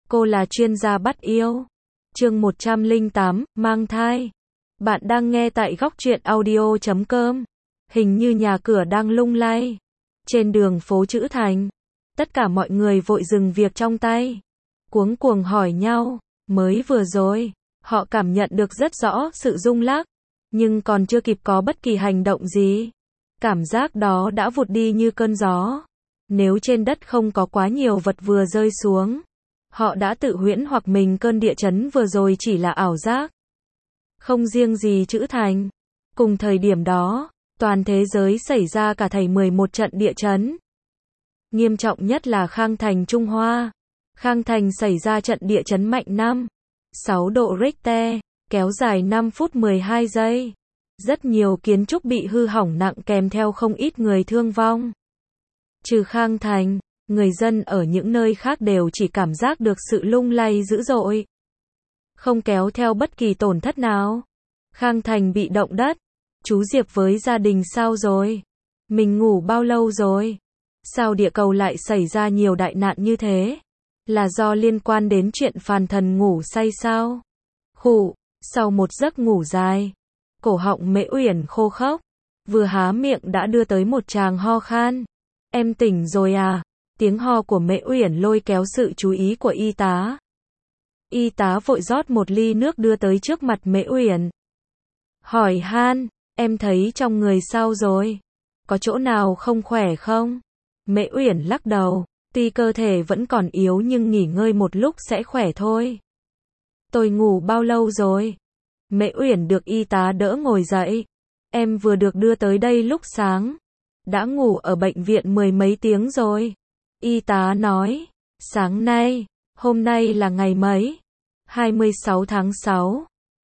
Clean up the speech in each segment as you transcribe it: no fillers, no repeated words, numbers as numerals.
Cô là chuyên gia bắt yêu. Chương 108, mang thai. Bạn đang nghe tại góc truyện audio.com. Hình như nhà cửa đang lung lay. Trên đường phố Trữ Thành, tất cả mọi người vội dừng việc trong tay, cuống cuồng hỏi nhau. Mới vừa rồi, họ cảm nhận được rất rõ sự rung lắc, nhưng còn chưa kịp có bất kỳ hành động gì, cảm giác đó đã vụt đi như cơn gió. Nếu trên đất không có quá nhiều vật vừa rơi xuống, họ đã tự huyễn hoặc mình cơn địa chấn vừa rồi chỉ là ảo giác. Không riêng gì Trữ Thành, cùng thời điểm đó, toàn thế giới xảy ra cả thảy 11 trận địa chấn. Nghiêm trọng nhất là Khang Thành, Trung Hoa. Khang Thành xảy ra trận địa chấn mạnh 5,6 độ Richter, kéo dài 5 phút 12 giây. Rất nhiều kiến trúc bị hư hỏng nặng kèm theo không ít người thương vong. Trừ Khang Thành, người dân ở những nơi khác đều chỉ cảm giác được sự lung lay dữ dội, không kéo theo bất kỳ tổn thất nào. Khang Thành bị động đất. Chú Diệp với gia đình sao rồi? Mình ngủ bao lâu rồi? Sao địa cầu lại xảy ra nhiều đại nạn như thế? Là do liên quan đến chuyện phàn thần ngủ say sao? Khụ, sau một giấc ngủ dài, cổ họng Mễ Uyển khô khốc, vừa há miệng đã đưa tới một tràng ho khan. Em tỉnh rồi à? Tiếng ho của Mễ Uyển lôi kéo sự chú ý của y tá. Y tá vội rót một ly nước đưa tới trước mặt Mễ Uyển. Hỏi han, em thấy trong người sao rồi? Có chỗ nào không khỏe không? Mễ Uyển lắc đầu, tuy cơ thể vẫn còn yếu nhưng nghỉ ngơi một lúc sẽ khỏe thôi. Tôi ngủ bao lâu rồi? Mễ Uyển được y tá đỡ ngồi dậy. Em vừa được đưa tới đây lúc sáng. Đã ngủ ở bệnh viện 10 mấy tiếng rồi. Y tá nói, sáng nay, hôm nay là ngày mấy? 26 tháng 6.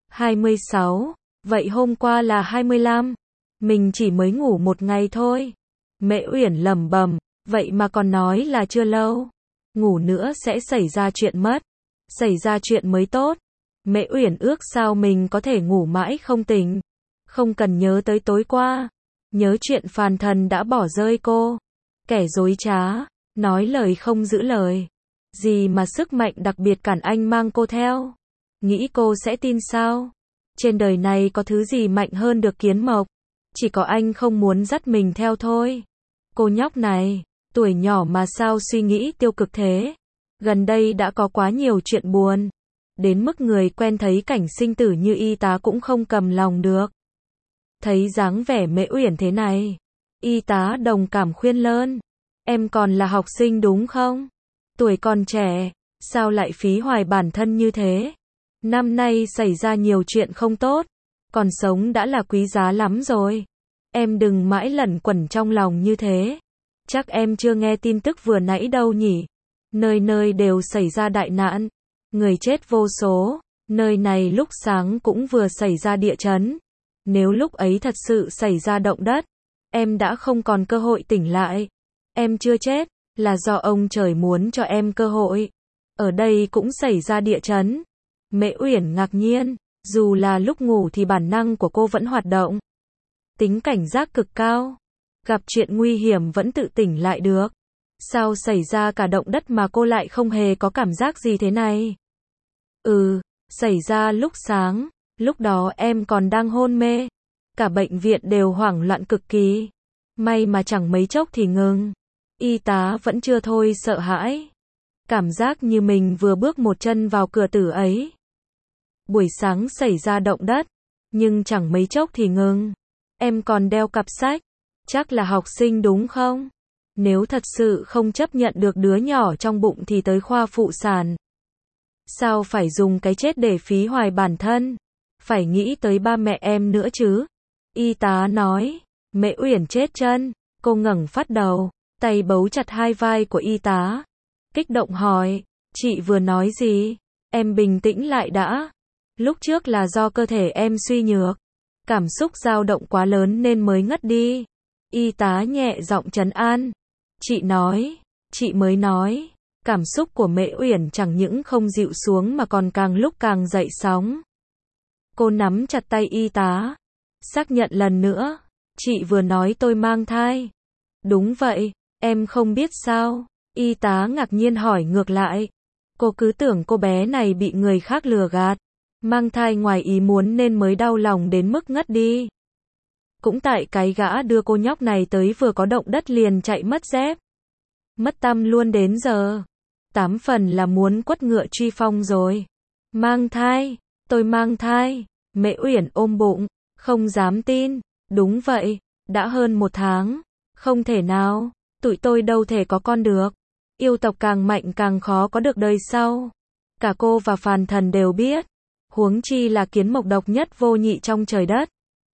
26, vậy hôm qua là 25. Mình chỉ mới ngủ một ngày thôi. Mễ Uyển lẩm bẩm, vậy mà còn nói là chưa lâu. Ngủ nữa sẽ xảy ra chuyện mất. Xảy ra chuyện mới tốt. Mễ Uyển ước sao mình có thể ngủ mãi không tỉnh. Không cần nhớ tới tối qua. Nhớ chuyện phàn thần đã bỏ rơi cô. Kẻ dối trá, nói lời không giữ lời. Gì mà sức mạnh đặc biệt cản anh mang cô theo. Nghĩ cô sẽ tin sao? Trên đời này có thứ gì mạnh hơn được kiến mộc. Chỉ có anh không muốn dắt mình theo thôi. Cô nhóc này, tuổi nhỏ mà sao suy nghĩ tiêu cực thế? Gần đây đã có quá nhiều chuyện buồn. Đến mức người quen thấy cảnh sinh tử như y tá cũng không cầm lòng được. Thấy dáng vẻ Mễ Uyển thế này, y tá đồng cảm khuyên lơn. Em còn là học sinh đúng không? Tuổi còn trẻ, sao lại phí hoài bản thân như thế? Năm nay xảy ra nhiều chuyện không tốt, còn sống đã là quý giá lắm rồi. Em đừng mãi lẩn quẩn trong lòng như thế. Chắc em chưa nghe tin tức vừa nãy đâu nhỉ? Nơi nơi đều xảy ra đại nạn, người chết vô số. Nơi này lúc sáng cũng vừa xảy ra địa chấn. Nếu lúc ấy thật sự xảy ra động đất, em đã không còn cơ hội tỉnh lại. Em chưa chết, là do ông trời muốn cho em cơ hội. Ở đây cũng xảy ra địa chấn. Mễ Uyển ngạc nhiên, dù là lúc ngủ thì bản năng của cô vẫn hoạt động. Tính cảnh giác cực cao. Gặp chuyện nguy hiểm vẫn tự tỉnh lại được. Sao xảy ra cả động đất mà cô lại không hề có cảm giác gì thế này? Xảy ra lúc sáng. Lúc đó em còn đang hôn mê. Cả bệnh viện đều hoảng loạn cực kỳ. May mà chẳng mấy chốc thì ngừng. Y tá vẫn chưa thôi sợ hãi. Cảm giác như mình vừa bước một chân vào cửa tử ấy. Buổi sáng xảy ra động đất, nhưng chẳng mấy chốc thì ngừng. Em còn đeo cặp sách. Chắc là học sinh đúng không? Nếu thật sự không chấp nhận được đứa nhỏ trong bụng thì tới khoa phụ sản. Sao phải dùng cái chết để phí hoài bản thân? Phải nghĩ tới ba mẹ em nữa chứ. Y tá nói. Mễ Uyển chết chân. Cô ngẩng phát đầu, tay bấu chặt hai vai của y tá. Kích động hỏi, chị vừa nói gì? Em bình tĩnh lại đã. Lúc trước là do cơ thể em suy nhược. Cảm xúc dao động quá lớn nên mới ngất đi. Y tá nhẹ giọng trấn an. Chị mới nói. Cảm xúc của Mễ Uyển chẳng những không dịu xuống mà còn càng lúc càng dậy sóng. Cô nắm chặt tay y tá. Xác nhận lần nữa. Chị vừa nói tôi mang thai. Đúng vậy, em không biết sao? Y tá ngạc nhiên hỏi ngược lại. Cô cứ tưởng cô bé này bị người khác lừa gạt, mang thai ngoài ý muốn nên mới đau lòng đến mức ngất đi. Cũng tại cái gã đưa cô nhóc này tới vừa có động đất liền chạy mất dép. Mất tăm luôn đến giờ. 8 phần là muốn quất ngựa truy phong rồi. Mang thai, tôi mang thai. Mễ Uyển ôm bụng, không dám tin. Đúng vậy, đã hơn 1 tháng. Không thể nào, tụi tôi đâu thể có con được. Yêu tộc càng mạnh càng khó có được đời sau. Cả cô và Phàn Thần đều biết. Huống chi là kiến mộc độc nhất vô nhị trong trời đất.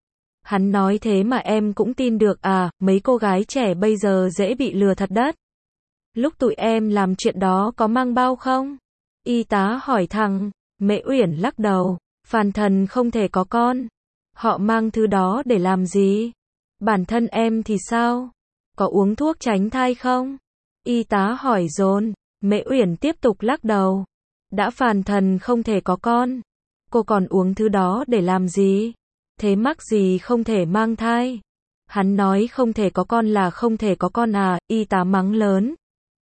Hắn nói thế mà em cũng tin được à, mấy cô gái trẻ bây giờ dễ bị lừa thật đất. Lúc tụi em làm chuyện đó có mang bao không? Y tá hỏi thẳng. Mễ Uyển lắc đầu. Phàn Thần không thể có con. Họ mang thứ đó để làm gì? Bản thân em thì sao? Có uống thuốc tránh thai không? Y tá hỏi dồn. Mễ Uyển tiếp tục lắc đầu. Đã Phàn Thần không thể có con. Cô còn uống thứ đó để làm gì? Thế mắc gì không thể mang thai? Hắn nói không thể có con là không thể có con à? Y tá mắng lớn.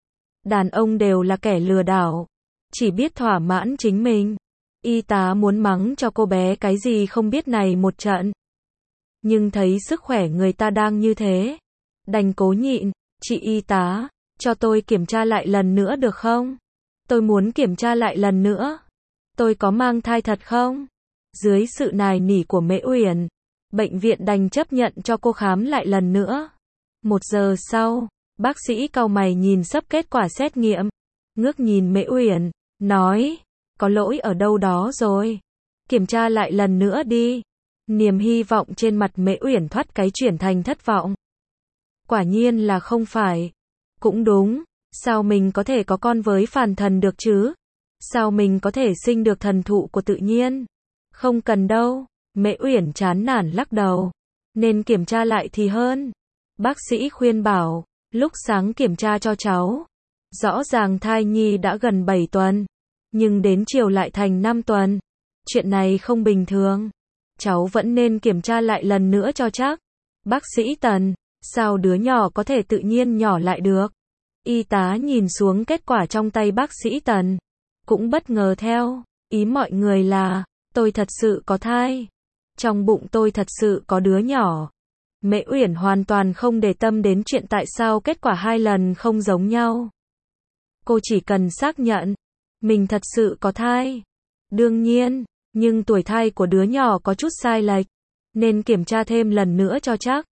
Đàn ông đều là kẻ lừa đảo. Chỉ biết thỏa mãn chính mình. Y tá muốn mắng cho cô bé cái gì không biết này một trận. Nhưng thấy sức khỏe người ta đang như thế. Đành cố nhịn. Chị y tá, cho tôi kiểm tra lại lần nữa được không? Tôi muốn kiểm tra lại lần nữa. Tôi có mang thai thật không? Dưới sự nài nỉ của Mễ Uyển, bệnh viện đành chấp nhận cho cô khám lại lần nữa. 1 giờ sau, bác sĩ cau mày nhìn sắp kết quả xét nghiệm, ngước nhìn Mễ Uyển, nói, có lỗi ở đâu đó rồi. Kiểm tra lại lần nữa đi. Niềm hy vọng trên mặt Mễ Uyển thoát cái chuyển thành thất vọng. Quả nhiên là không phải. Cũng đúng, sao mình có thể có con với Phàn Thần được chứ? Sao mình có thể sinh được thần thụ của tự nhiên? Không cần đâu. Mễ Uyển chán nản lắc đầu. Nên kiểm tra lại thì hơn. Bác sĩ khuyên bảo, lúc sáng kiểm tra cho cháu. Rõ ràng thai nhi đã gần 7 tuần. Nhưng đến chiều lại thành 5 tuần. Chuyện này không bình thường. Cháu vẫn nên kiểm tra lại lần nữa cho chắc. Bác sĩ Tần, sao đứa nhỏ có thể tự nhiên nhỏ lại được? Y tá nhìn xuống kết quả trong tay bác sĩ Tần. Cũng bất ngờ theo. Ý mọi người là, tôi thật sự có thai. Trong bụng tôi thật sự có đứa nhỏ. Mễ Uyển hoàn toàn không để tâm đến chuyện tại sao kết quả 2 lần không giống nhau. Cô chỉ cần xác nhận, mình thật sự có thai. Đương nhiên, nhưng tuổi thai của đứa nhỏ có chút sai lệch, nên kiểm tra thêm lần nữa cho chắc.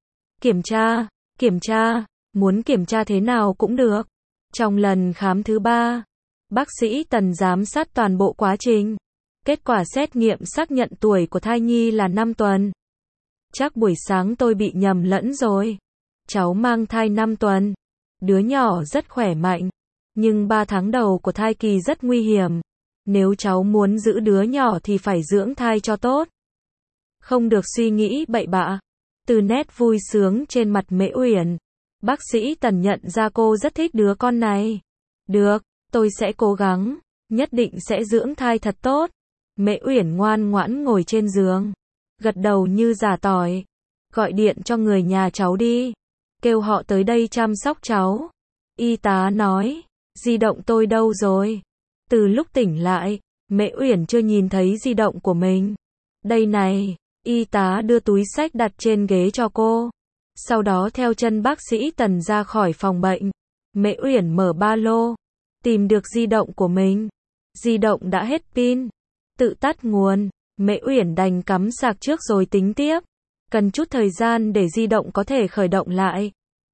Kiểm tra, muốn kiểm tra thế nào cũng được. Trong lần khám thứ 3, bác sĩ Tần giám sát toàn bộ quá trình. Kết quả xét nghiệm xác nhận tuổi của thai nhi là 5 tuần. Chắc buổi sáng tôi bị nhầm lẫn rồi. Cháu mang thai 5 tuần. Đứa nhỏ rất khỏe mạnh. Nhưng 3 tháng đầu của thai kỳ rất nguy hiểm. Nếu cháu muốn giữ đứa nhỏ thì phải dưỡng thai cho tốt. Không được suy nghĩ bậy bạ. Từ nét vui sướng trên mặt Mễ Uyển, bác sĩ Tần nhận ra cô rất thích đứa con này. Được, tôi sẽ cố gắng. Nhất định sẽ dưỡng thai thật tốt. Mễ Uyển ngoan ngoãn ngồi trên giường. Gật đầu như giả tỏi. Gọi điện cho người nhà cháu đi. Kêu họ tới đây chăm sóc cháu. Y tá nói. Di động tôi đâu rồi? Từ lúc tỉnh lại, Mễ Uyển chưa nhìn thấy di động của mình. Đây này. Y tá đưa túi xách đặt trên ghế cho cô. Sau đó theo chân bác sĩ Tần ra khỏi phòng bệnh. Mễ Uyển mở ba lô. Tìm được di động của mình. Di động đã hết pin. Tự tắt nguồn. Mễ Uyển đành cắm sạc trước rồi tính tiếp. Cần chút thời gian để di động có thể khởi động lại.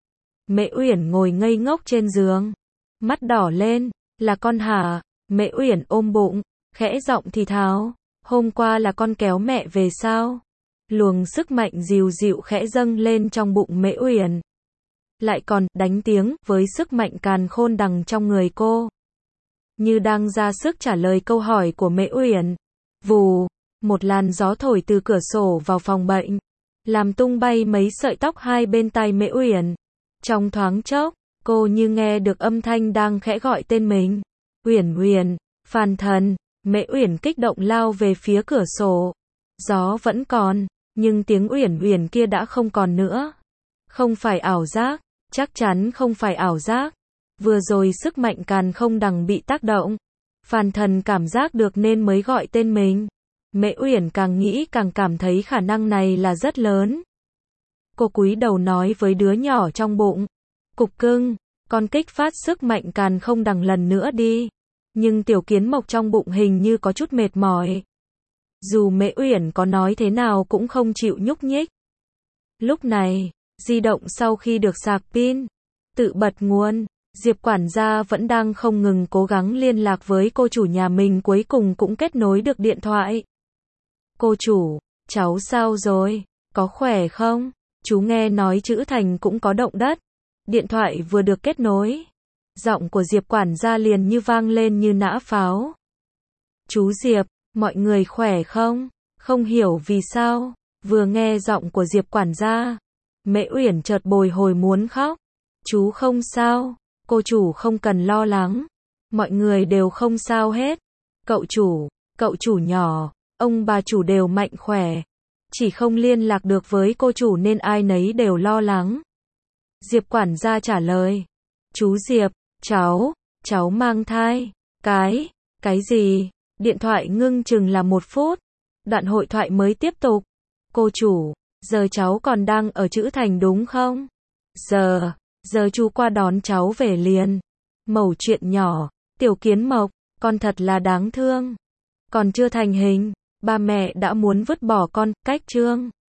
Mễ Uyển ngồi ngây ngốc trên giường. Mắt đỏ lên. Là con hả? Mễ Uyển ôm bụng. Khẽ giọng thì thào. Hôm qua là con kéo mẹ về sao? Luồng sức mạnh dịu dịu khẽ dâng lên trong bụng Mễ Uyển. Lại còn đánh tiếng với sức mạnh càn khôn đằng trong người cô. Như đang ra sức trả lời câu hỏi của Mễ Uyển. Vù, một làn gió thổi từ cửa sổ vào phòng bệnh, làm tung bay mấy sợi tóc hai bên tai Mễ Uyển. Trong thoáng chốc, cô như nghe được âm thanh đang khẽ gọi tên mình. Uyển Uyển, Phàn Thần. Mễ Uyển kích động lao về phía cửa sổ. Gió vẫn còn, nhưng tiếng Uyển Uyển kia đã không còn nữa. Không phải ảo giác, chắc chắn không phải ảo giác. Vừa rồi sức mạnh càn không đằng bị tác động. Phan Thần cảm giác được nên mới gọi tên mình. Mễ Uyển càng nghĩ càng cảm thấy khả năng này là rất lớn. Cô cúi đầu nói với đứa nhỏ trong bụng. Cục cưng, con kích phát sức mạnh càn không đằng lần nữa đi. Nhưng tiểu kiến mộc trong bụng hình như có chút mệt mỏi. Dù Mễ Uyển có nói thế nào cũng không chịu nhúc nhích. Lúc này, di động sau khi được sạc pin, tự bật nguồn. Diệp quản gia vẫn đang không ngừng cố gắng liên lạc với cô chủ nhà mình, cuối cùng cũng kết nối được điện thoại. Cô chủ, cháu sao rồi? Có khỏe không? Chú nghe nói Trữ Thành cũng có động đất. Điện thoại vừa được kết nối, giọng của Diệp quản gia liền như vang lên như nã pháo. Chú Diệp, mọi người khỏe không? Không hiểu vì sao, vừa nghe giọng của Diệp quản gia, Mễ Uyển chợt bồi hồi muốn khóc. Chú không sao, cô chủ không cần lo lắng. Mọi người đều không sao hết. Cậu chủ nhỏ, ông bà chủ đều mạnh khỏe. Chỉ không liên lạc được với cô chủ nên ai nấy đều lo lắng. Diệp quản gia trả lời. Chú Diệp, cháu mang thai. Cái gì? Điện thoại ngưng chừng là 1 phút. Đoạn hội thoại mới tiếp tục. Cô chủ, giờ cháu còn đang ở Trữ Thành đúng không? Giờ chú qua đón cháu về liền. Mẩu chuyện nhỏ, tiểu kiến mộc, con thật là đáng thương. Còn chưa thành hình, ba mẹ đã muốn vứt bỏ con, cách chương.